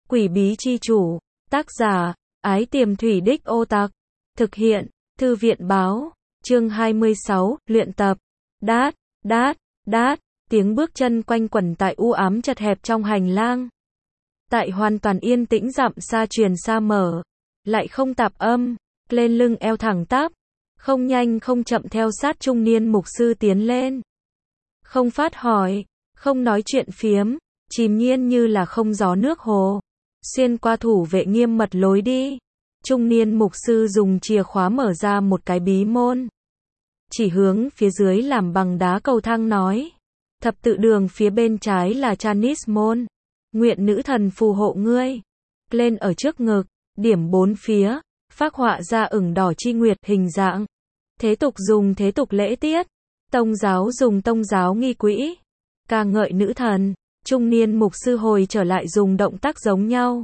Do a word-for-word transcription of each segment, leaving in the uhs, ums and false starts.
Quỷ bí chi chủ. Tác giả, Ái Tiềm Thủy Đích Ô Tặc. Thực hiện, Thư viện báo. Chương hai mươi sáu, luyện tập. Đát, đát, đát, tiếng bước chân quanh quẩn tại u ám chật hẹp trong hành lang. Tại hoàn toàn yên tĩnh dặm xa truyền xa mở, lại không tạp âm, lên lưng eo thẳng tắp, không nhanh không chậm theo sát trung niên mục sư tiến lên. Không phát hỏi, không nói chuyện phiếm, chìm nhiên như là không gió nước hồ. Xuyên qua thủ vệ nghiêm mật lối đi, trung niên mục sư dùng chìa khóa mở ra một cái bí môn. Chỉ hướng phía dưới làm bằng đá cầu thang nói. Thập tự đường phía bên trái là Chanis môn. Nguyện nữ thần phù hộ ngươi. Lên ở trước ngực, điểm bốn phía, phác họa ra ửng đỏ chi nguyệt hình dạng. Thế tục dùng thế tục lễ tiết, tông giáo dùng tông giáo nghi quỹ. Ca ngợi nữ thần, trung niên mục sư hồi trở lại dùng động tác giống nhau.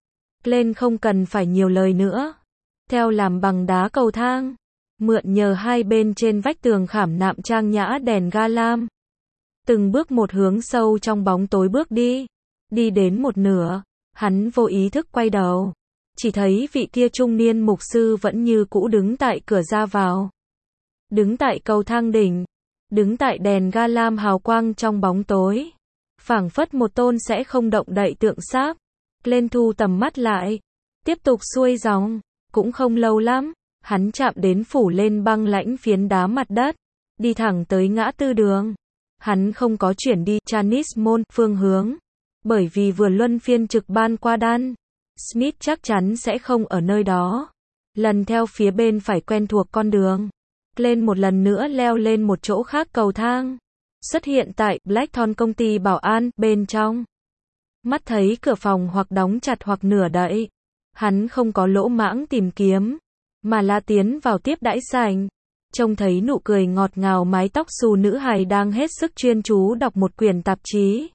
Lên không cần phải nhiều lời nữa. Theo làm bằng đá cầu thang, mượn nhờ hai bên trên vách tường khảm nạm trang nhã đèn ga lam. Từng bước một hướng sâu trong bóng tối bước đi. Đi đến một nửa, hắn vô ý thức quay đầu. Chỉ thấy vị kia trung niên mục sư vẫn như cũ đứng tại cửa ra vào. Đứng tại cầu thang đỉnh. Đứng tại đèn ga lam hào quang trong bóng tối. Phảng phất một tôn sẽ không động đậy tượng sáp. Lên thu tầm mắt lại. Tiếp tục xuôi dòng. Cũng không lâu lắm. Hắn chạm đến phủ lên băng lãnh phiến đá mặt đất. Đi thẳng tới ngã tư đường. Hắn không có chuyển đi Chanis môn phương hướng. Bởi vì vừa luân phiên trực ban qua đan. Smith chắc chắn sẽ không ở nơi đó. Lần theo phía bên phải quen thuộc con đường. Lên một lần nữa leo lên một chỗ khác cầu thang. Xuất hiện tại Blackthorn công ty bảo an bên trong. Mắt thấy cửa phòng hoặc đóng chặt hoặc nửa đậy. Hắn không có lỗ mãng tìm kiếm. Mà là tiến vào tiếp đãi sảnh. Trông thấy nụ cười ngọt ngào mái tóc xù nữ hài đang hết sức chuyên chú đọc một quyển tạp chí.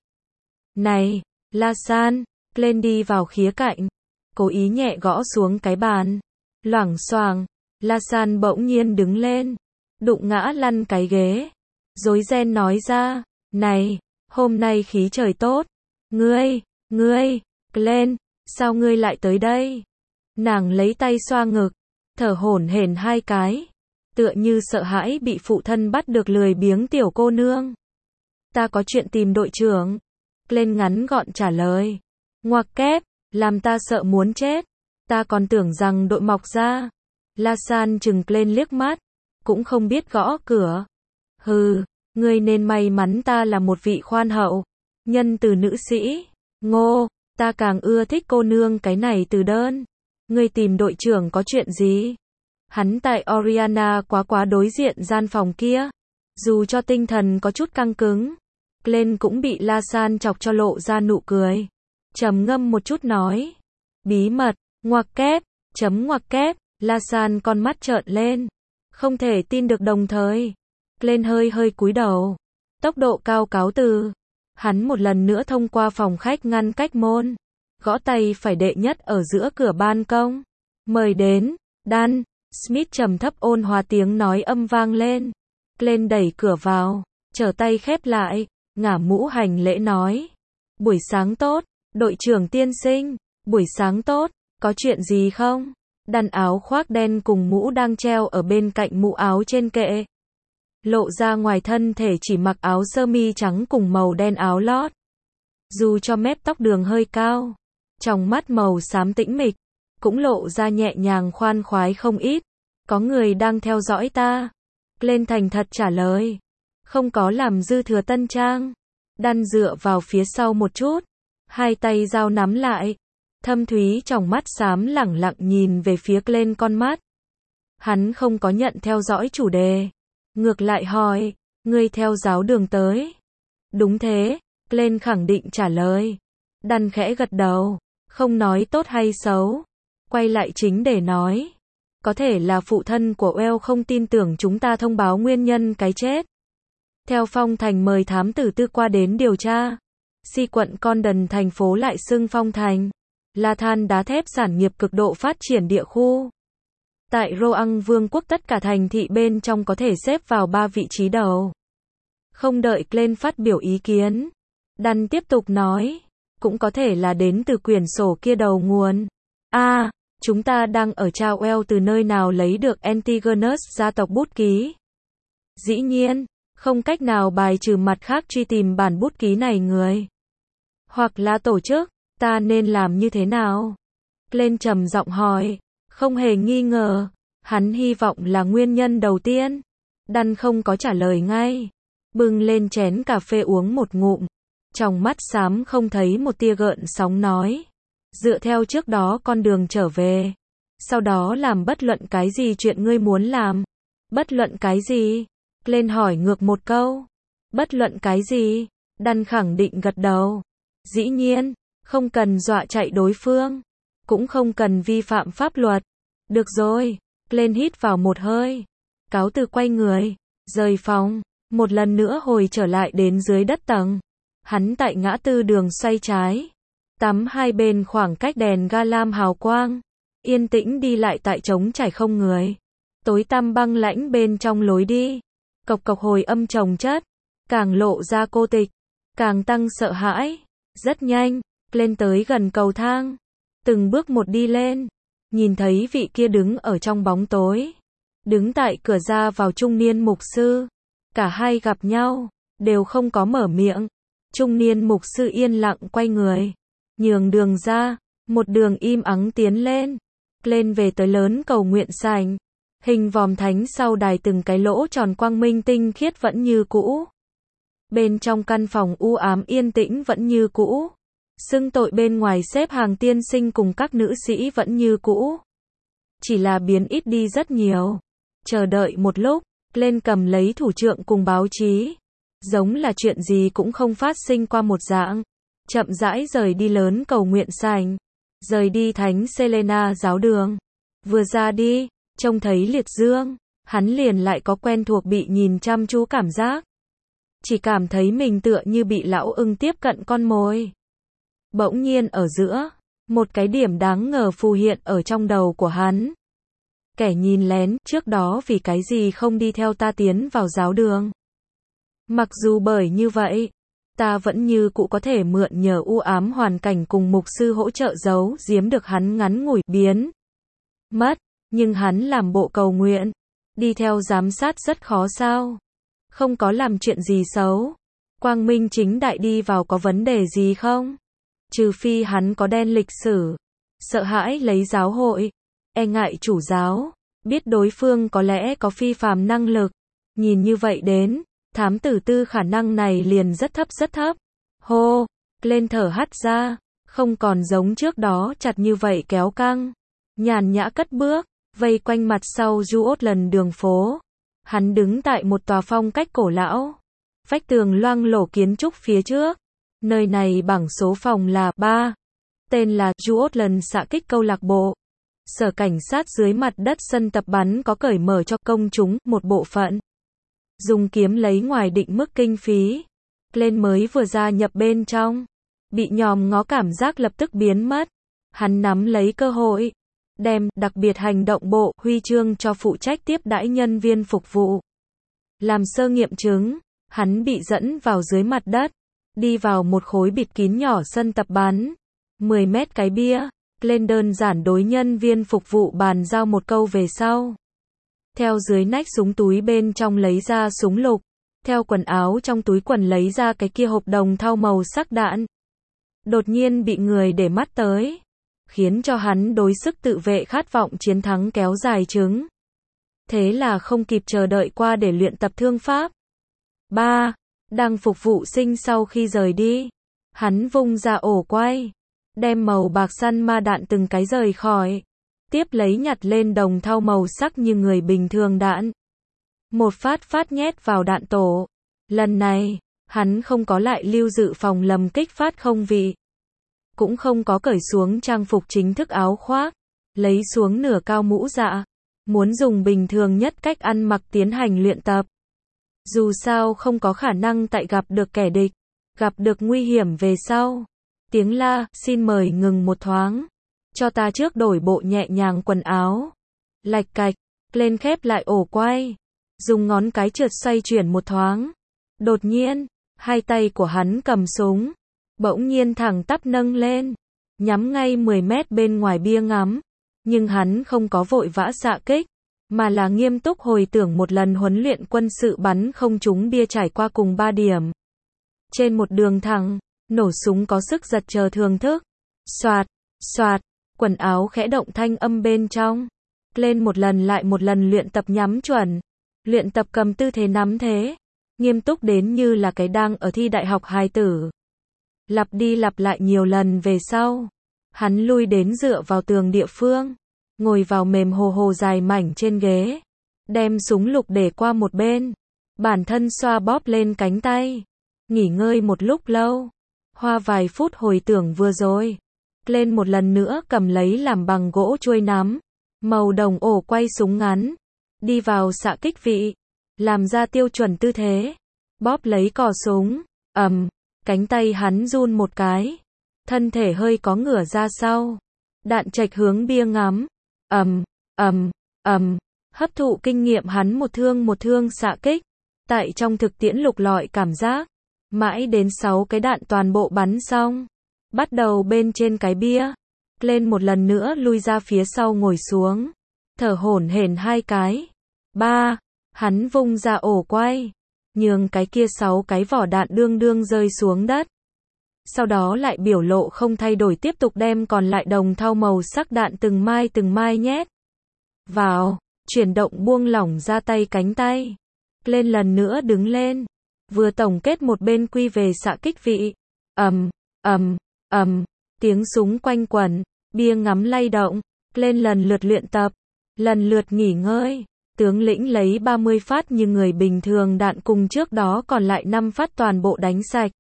Này, La San, lên đi vào khía cạnh. Cố ý nhẹ gõ xuống cái bàn. Loảng xoảng, La San bỗng nhiên đứng lên. Đụng ngã lăn cái ghế. Rối ren nói ra, này, hôm nay khí trời tốt. Ngươi, ngươi, lên, sao ngươi lại tới đây? Nàng lấy tay xoa ngực, thở hổn hển hai cái. Tựa như sợ hãi bị phụ thân bắt được lười biếng tiểu cô nương. Ta có chuyện tìm đội trưởng. Lên ngắn gọn trả lời. Ngoặc kép, làm ta sợ muốn chết. Ta còn tưởng rằng đội mọc ra. La San chừng lên liếc mắt. Cũng không biết gõ cửa. Hừ, ngươi nên may mắn ta là một vị khoan hậu. Nhân từ nữ sĩ. Ngô, ta càng ưa thích cô nương cái này từ đơn. Ngươi tìm đội trưởng có chuyện gì? Hắn tại Oriana quá quá đối diện gian phòng kia. Dù cho tinh thần có chút căng cứng. Lên cũng bị La San chọc cho lộ ra nụ cười. Trầm ngâm một chút nói. Bí mật, ngoặc kép, chấm ngoặc kép, La San con mắt trợn lên. Không thể tin được đồng thời. Lên hơi hơi cúi đầu. Tốc độ cao cáo từ. Hắn một lần nữa thông qua phòng khách ngăn cách môn. Gõ tay phải đệ nhất ở giữa cửa ban công. Mời đến, Dan. Smith trầm thấp ôn hòa tiếng nói âm vang lên. Lên đẩy cửa vào. Trở tay khép lại. Ngả mũ hành lễ nói. Buổi sáng tốt, đội trưởng tiên sinh. Buổi sáng tốt, có chuyện gì không? Đàn áo khoác đen cùng mũ đang treo ở bên cạnh mũ áo trên kệ. Lộ ra ngoài thân thể chỉ mặc áo sơ mi trắng cùng màu đen áo lót. Dù cho mép tóc đường hơi cao, trong mắt màu xám tĩnh mịch, cũng lộ ra nhẹ nhàng khoan khoái không ít. Có người đang theo dõi ta. Lên thành thật trả lời. Không có làm dư thừa tân trang. Đan dựa vào phía sau một chút. Hai tay dao nắm lại. Thâm thúy trong mắt xám lẳng lặng nhìn về phía lên con mắt. Hắn không có nhận theo dõi chủ đề. Ngược lại hỏi, ngươi theo giáo đường tới. Đúng thế, lên khẳng định trả lời. Đan khẽ gật đầu, không nói tốt hay xấu. Quay lại chính để nói. Có thể là phụ thân của Well không tin tưởng chúng ta thông báo nguyên nhân cái chết. Theo Phong Thành mời thám tử tư qua đến điều tra. Si quận Condon thành phố lại xưng Phong Thành. Là than đá thép sản nghiệp cực độ phát triển địa khu. Tại Roang Vương quốc tất cả thành thị bên trong có thể xếp vào ba vị trí đầu. Không đợi Glenn phát biểu ý kiến. Đan tiếp tục nói. cũng có thể là đến từ quyển sổ kia đầu nguồn. A, à, chúng ta đang ở Chawel từ nơi nào lấy được Antigonus gia tộc bút ký. Dĩ nhiên, không cách nào bài trừ mặt khác truy tìm bản bút ký này người. Hoặc là tổ chức, ta nên làm như thế nào? Glenn trầm giọng hỏi, không hề nghi ngờ, hắn hy vọng là nguyên nhân đầu tiên. Đan không có trả lời ngay, bưng lên chén cà phê uống một ngụm, trong mắt xám không thấy một tia gợn sóng nói, dựa theo trước đó con đường trở về, sau đó làm bất luận cái gì chuyện ngươi muốn làm. Bất luận cái gì? Glenn hỏi ngược một câu. Bất luận cái gì? Đan khẳng định gật đầu. Dĩ nhiên, không cần dọa chạy đối phương, cũng không cần vi phạm pháp luật. Được rồi, Glenn hít vào một hơi, cáo từ quay người, rời phòng, một lần nữa hồi trở lại đến dưới đất tầng. Hắn tại ngã tư đường xoay trái, tắm hai bên khoảng cách đèn ga lam hào quang, yên tĩnh đi lại tại trống trải không người. Tối tăm băng lãnh bên trong lối đi, cộc cộc hồi âm chồng chất, càng lộ ra cô tịch, càng tăng sợ hãi. Rất nhanh, lên tới gần cầu thang, từng bước một đi lên, nhìn thấy vị kia đứng ở trong bóng tối, đứng tại cửa ra vào trung niên mục sư. Cả hai gặp nhau, đều không có mở miệng. Trung niên mục sư yên lặng quay người, nhường đường ra, một đường im ắng tiến lên, lên về tới lớn cầu nguyện sảnh. Hình vòm thánh sau đài từng cái lỗ tròn quang minh tinh khiết vẫn như cũ. Bên trong căn phòng u ám yên tĩnh vẫn như cũ. Xưng tội bên ngoài xếp hàng tiên sinh cùng các nữ sĩ vẫn như cũ. Chỉ là biến ít đi rất nhiều. Chờ đợi một lúc, lên cầm lấy thủ trượng cùng báo chí. Giống là chuyện gì cũng không phát sinh qua một dạng. Chậm rãi rời đi lớn cầu nguyện sảnh. Rời đi thánh Selena giáo đường. Vừa ra đi, trông thấy liệt dương, hắn liền lại có quen thuộc bị nhìn chăm chú cảm giác. Chỉ cảm thấy mình tựa như bị lão ưng tiếp cận con mồi. Bỗng nhiên ở giữa, một cái điểm đáng ngờ phù hiện ở trong đầu của hắn. Kẻ nhìn lén, trước đó vì cái gì không đi theo ta tiến vào giáo đường. Mặc dù bởi như vậy, ta vẫn như cũ có thể mượn nhờ u ám hoàn cảnh cùng mục sư hỗ trợ giấu giếm được hắn ngắn ngủi biến mất. Nhưng hắn làm bộ cầu nguyện, đi theo giám sát rất khó sao? Không có làm chuyện gì xấu. Quang minh chính đại đi vào có vấn đề gì không? Trừ phi hắn có đen lịch sử, sợ hãi lấy giáo hội, e ngại chủ giáo, biết đối phương có lẽ có phi phàm năng lực. Nhìn như vậy đến, thám tử tư khả năng này liền rất thấp rất thấp. Hô, lên thở hắt ra, không còn giống trước đó chặt như vậy kéo căng. Nhàn nhã cất bước, vây quanh mặt sau Juotland đường phố. Hắn đứng tại một tòa phong cách cổ lão, vách tường loang lổ kiến trúc phía trước. Nơi này bảng số phòng là ba, tên là Juotland xạ kích câu lạc bộ. Sở cảnh sát dưới mặt đất sân tập bắn có cởi mở cho công chúng một bộ phận. Dùng kiếm lấy ngoài định mức kinh phí. Lên mới vừa gia nhập bên trong, bị nhòm ngó cảm giác lập tức biến mất. Hắn nắm lấy cơ hội, đem đặc biệt hành động bộ huy chương cho phụ trách tiếp đãi nhân viên phục vụ. Làm sơ nghiệm chứng, hắn bị dẫn vào dưới mặt đất, đi vào một khối bịt kín nhỏ sân tập bắn. mười mét cái bia, lên đơn giản đối nhân viên phục vụ bàn giao một câu về sau. Theo dưới nách súng túi bên trong lấy ra súng lục, theo quần áo trong túi quần lấy ra cái kia hộp đồng thau màu sắc đạn. Đột nhiên bị người để mắt tới, khiến cho hắn đối sức tự vệ khát vọng chiến thắng kéo dài trứng. Thế là không kịp chờ đợi qua để luyện tập thương pháp. ba. Đang phục vụ sinh sau khi rời đi, hắn vung ra ổ quay, đem màu bạc săn ma đạn từng cái rời khỏi, tiếp lấy nhặt lên đồng thau màu sắc như người bình thường đạn. Một phát phát nhét vào đạn tổ. Lần này, hắn không có lại lưu dự phòng lầm kích phát không vị. Cũng không có cởi xuống trang phục chính thức áo khoác, lấy xuống nửa cao mũ dạ, muốn dùng bình thường nhất cách ăn mặc tiến hành luyện tập. Dù sao không có khả năng tại gặp được kẻ địch, gặp được nguy hiểm về sau. Tiếng la, xin mời ngừng một thoáng, cho ta trước đổi bộ nhẹ nhàng quần áo. Lạch cạch, lên khép lại ổ quay, dùng ngón cái trượt xoay chuyển một thoáng. Đột nhiên, hai tay của hắn cầm súng, bỗng nhiên thẳng tắp nâng lên, nhắm ngay mười mét bên ngoài bia ngắm. Nhưng hắn không có vội vã xạ kích, mà là nghiêm túc hồi tưởng một lần huấn luyện quân sự bắn không trúng bia trải qua cùng ba điểm. Trên một đường thẳng, nổ súng có sức giật chờ thưởng thức. Soạt, soạt, quần áo khẽ động thanh âm bên trong. Lên một lần lại một lần luyện tập nhắm chuẩn. Luyện tập cầm tư thế nắm thế. Nghiêm túc đến như là cái đang ở thi đại học hài tử. Lặp đi lặp lại nhiều lần về sau. Hắn lui đến dựa vào tường địa phương. Ngồi vào mềm hồ hồ dài mảnh trên ghế. Đem súng lục để qua một bên. Bản thân xoa bóp lên cánh tay. Nghỉ ngơi một lúc lâu. Hoa vài phút hồi tưởng vừa rồi. Lên một lần nữa cầm lấy làm bằng gỗ chuôi nắm. Màu đồng ổ quay súng ngắn. Đi vào xạ kích vị. Làm ra tiêu chuẩn tư thế. Bóp lấy cò súng. Ầm. Cánh tay hắn run một cái. Thân thể hơi có ngửa ra sau. Đạn chệch hướng bia ngắm. Ầm, ầm, ầm. Hấp thụ kinh nghiệm hắn một thương một thương xạ kích. Tại trong thực tiễn lục lọi cảm giác. Mãi đến sáu cái đạn toàn bộ bắn xong. Bắt đầu bên trên cái bia. Lên một lần nữa lui ra phía sau ngồi xuống. Thở hổn hển hai cái. Ba. Hắn vung ra ổ quay. Nhường cái kia sáu cái vỏ đạn đương đương rơi xuống đất. Sau đó lại biểu lộ không thay đổi tiếp tục đem còn lại đồng thau màu sắc đạn từng mai từng mai nhét vào, chuyển động buông lỏng ra tay cánh tay. Lên lần nữa đứng lên, vừa tổng kết một bên quy về xạ kích vị. Ầm, ầm, ầm, tiếng súng quanh quẩn, bia ngắm lay động. Lên lần lượt luyện tập, lần lượt nghỉ ngơi. Tướng lĩnh lấy ba mươi phát như người bình thường đạn cùng trước đó còn lại năm phát toàn bộ đánh sạch.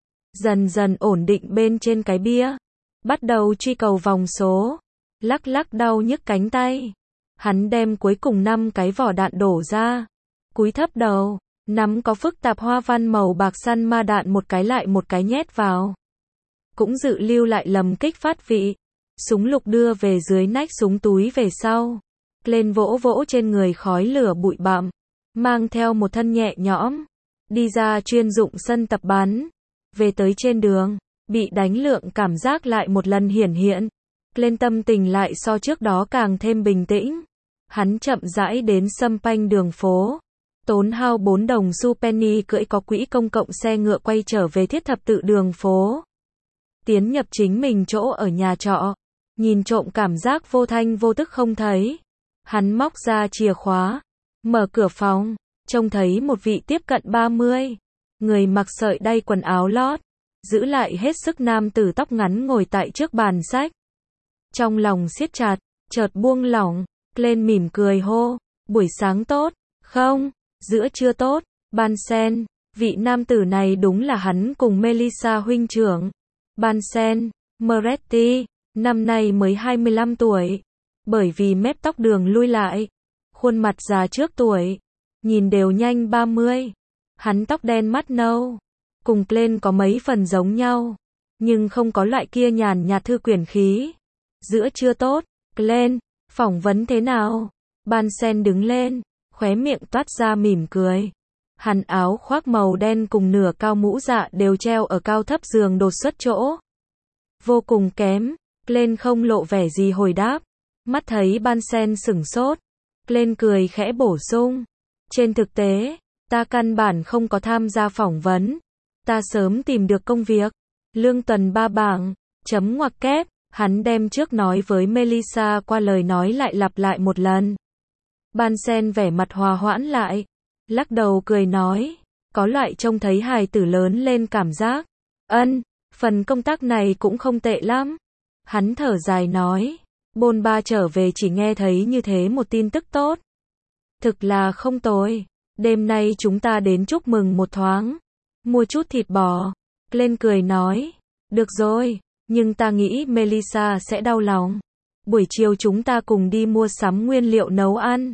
Dần dần ổn định bên trên cái bia. Bắt đầu truy cầu vòng số. Lắc lắc đau nhức cánh tay. Hắn đem cuối cùng năm cái vỏ đạn đổ ra. Cúi thấp đầu. Nắm có phức tạp hoa văn màu bạc săn ma đạn một cái lại một cái nhét vào. Cũng dự lưu lại lầm kích phát vị. Súng lục đưa về dưới nách súng túi về sau. Lên vỗ vỗ trên người khói lửa bụi bặm. Mang theo một thân nhẹ nhõm. Đi ra chuyên dụng sân tập bắn. Về tới trên đường, bị đánh lượng cảm giác lại một lần hiển hiện. Lên tâm tình lại so trước đó càng thêm bình tĩnh. Hắn chậm rãi đến Sâm Panh đường phố. Tốn hao bốn đồng xu penny cưỡi có quỹ công cộng xe ngựa quay trở về thiết thập tự đường phố. Tiến nhập chính mình chỗ ở nhà trọ. Nhìn trộm cảm giác vô thanh vô tức không thấy. Hắn móc ra chìa khóa. Mở cửa phòng. Trông thấy một vị tiếp cận ba mươi. Người mặc sợi đay quần áo lót. Giữ lại hết sức nam tử tóc ngắn ngồi tại trước bàn sách. Trong lòng siết chặt. Chợt buông lỏng. Lên mỉm cười hô. Buổi sáng tốt. Không. Giữa trưa tốt. Ban Sen. Vị nam tử này đúng là hắn cùng Melissa huynh trưởng. Ban Sen. Moretti. Năm nay mới hai mươi lăm tuổi. Bởi vì mép tóc đường lui lại. Khuôn mặt già trước tuổi. Nhìn đều nhanh ba mươi. Hắn tóc đen mắt nâu. Cùng Glenn có mấy phần giống nhau. Nhưng không có loại kia nhàn nhạt thư quyển khí. Giữa trưa tốt. Glenn, phỏng vấn thế nào? Ban Sen đứng lên. Khóe miệng toát ra mỉm cười. Hắn áo khoác màu đen cùng nửa cao mũ dạ đều treo ở cao thấp giường đột xuất chỗ. Vô cùng kém. Glenn không lộ vẻ gì hồi đáp. Mắt thấy Ban Sen sửng sốt. Glenn cười khẽ bổ sung. Trên thực tế, ta căn bản không có tham gia phỏng vấn. Ta sớm tìm được công việc. Lương tuần ba bảng. Chấm ngoặc kép. Hắn đem trước nói với Melissa qua lời nói lại lặp lại một lần. Ban Sen vẻ mặt hòa hoãn lại. Lắc đầu cười nói. Có loại trông thấy hài tử lớn lên cảm giác. Ân, phần công tác này cũng không tệ lắm. Hắn thở dài nói. Bôn ba trở về chỉ nghe thấy như thế một tin tức tốt. Thực là không tồi. Đêm nay chúng ta đến chúc mừng một thoáng. Mua chút thịt bò. Lên cười nói. Được rồi, nhưng ta nghĩ Melissa sẽ đau lòng. Buổi chiều chúng ta cùng đi mua sắm nguyên liệu nấu ăn.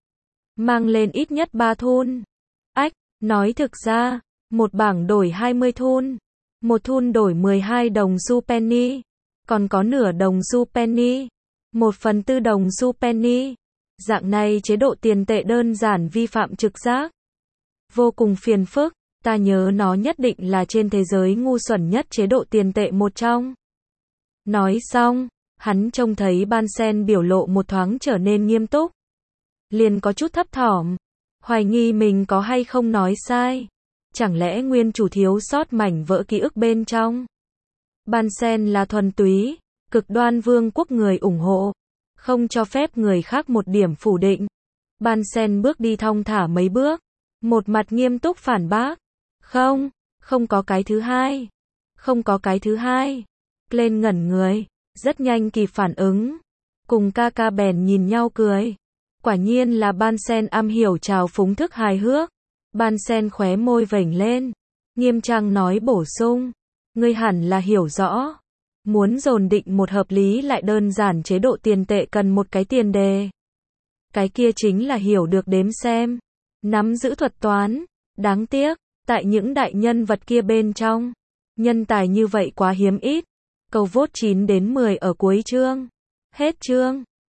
Mang lên ít nhất ba thun. Ách, nói thực ra, một bảng đổi hai mươi thun. Một thun đổi mười hai đồng xu penny. Còn có nửa đồng xu penny. Một phần tư đồng xu penny. Dạng này chế độ tiền tệ đơn giản vi phạm trực giác. Vô cùng phiền phức. Ta nhớ nó nhất định là trên thế giới ngu xuẩn nhất chế độ tiền tệ một trong. Nói xong, hắn trông thấy Ban Sen biểu lộ một thoáng trở nên nghiêm túc. Liền có chút thấp thỏm, hoài nghi mình có hay không nói sai. Chẳng lẽ nguyên chủ thiếu sót mảnh vỡ ký ức bên trong? Ban Sen là thuần túy, cực đoan vương quốc người ủng hộ, không cho phép người khác một điểm phủ định. Ban Sen bước đi thong thả mấy bước, một mặt nghiêm túc phản bác. Không, không có cái thứ hai. Không có cái thứ hai. Lên ngẩn người, rất nhanh kịp phản ứng. Cùng ca ca bèn nhìn nhau cười. Quả nhiên là Ban Sen am hiểu trào phúng thức hài hước. Ban Sen khóe môi vểnh lên, nghiêm trang nói bổ sung. Ngươi hẳn là hiểu rõ. Muốn dồn định một hợp lý lại đơn giản chế độ tiền tệ cần một cái tiền đề. Cái kia chính là hiểu được đếm xem, nắm giữ thuật toán. Đáng tiếc, tại những đại nhân vật kia bên trong, nhân tài như vậy quá hiếm ít. Câu vote chín đến mười ở cuối chương. Hết chương.